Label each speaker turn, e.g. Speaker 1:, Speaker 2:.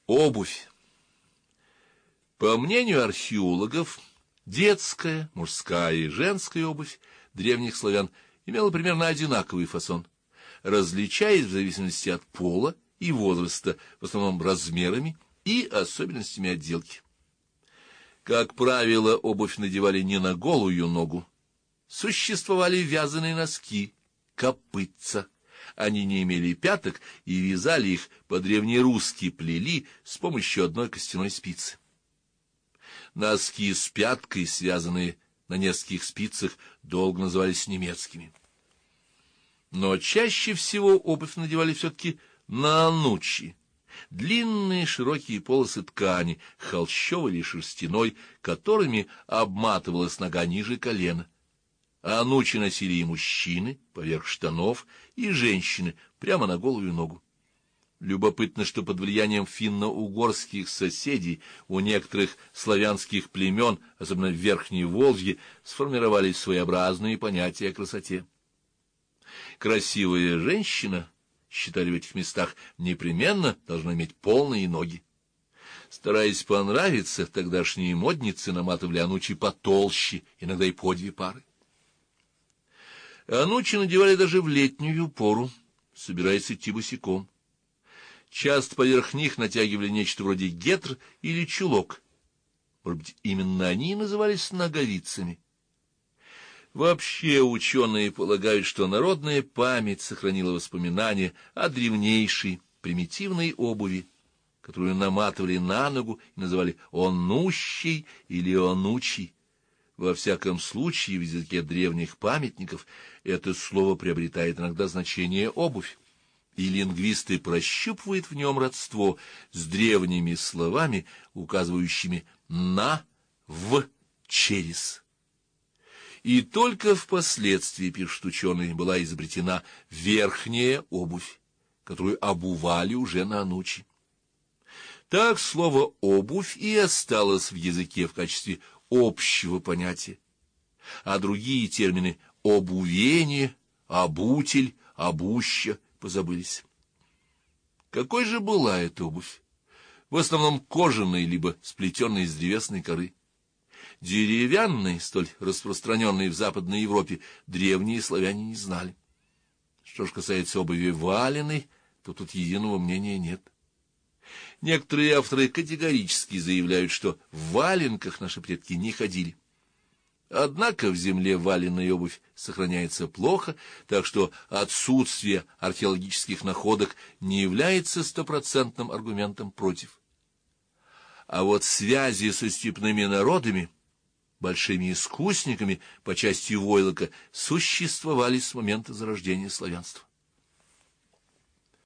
Speaker 1: Обувь. По мнению археологов, детская, мужская и женская обувь древних славян имела примерно одинаковый фасон, различаясь в зависимости от пола и возраста, в основном размерами и особенностями отделки. Как правило, обувь надевали не на голую ногу. Существовали вязаные носки, копытца. Они не имели пяток и вязали их по-древнерусски плели с помощью одной костяной спицы. Носки с пяткой, связанные на нескольких спицах, долго назывались немецкими. Но чаще всего обувь надевали все-таки на анучи. Длинные широкие полосы ткани, холщовой или шерстяной, которыми обматывалась нога ниже колена. А анучи носили и мужчины поверх штанов, и женщины прямо на голую ногу. Любопытно, что под влиянием финно-угорских соседей у некоторых славянских племен, особенно в Верхней Волжье, сформировались своеобразные понятия о красоте. Красивая женщина, считали в этих местах, непременно должна иметь полные ноги. Стараясь понравиться, тогдашние модницы наматывали анучи потолще, иногда и по 2 пары. Анучи надевали даже в летнюю пору, собираясь идти босиком. Часто поверх них натягивали нечто вроде гетр или чулок. Может быть, именно они и назывались ноговицами. Вообще ученые полагают, что народная память сохранила воспоминания о древнейшей примитивной обуви, которую наматывали на ногу и называли онущей или онучей. Во всяком случае, в языке древних памятников это слово приобретает иногда значение «обувь», и лингвисты прощупывают в нем родство с древними словами, указывающими на, в, через. И только впоследствии, пишут ученые, была изобретена верхняя обувь, которую обували уже на анучи. Так слово «обувь» и осталось в языке в качестве общего понятия, а другие термины «обувение», «обутель», «обуща» позабылись. Какой же была эта обувь? В основном кожаной, либо сплетенной из древесной коры. Деревянной, столь распространенной в Западной Европе, древние славяне не знали. Что ж касается обуви валеной, то тут единого мнения нет. Некоторые авторы категорически заявляют, что в валенках наши предки не ходили. Однако в земле валеная обувь сохраняется плохо, так что отсутствие археологических находок не является стопроцентным аргументом против. А вот связи со степными народами, большими искусниками по части войлока, существовали с момента зарождения славянства.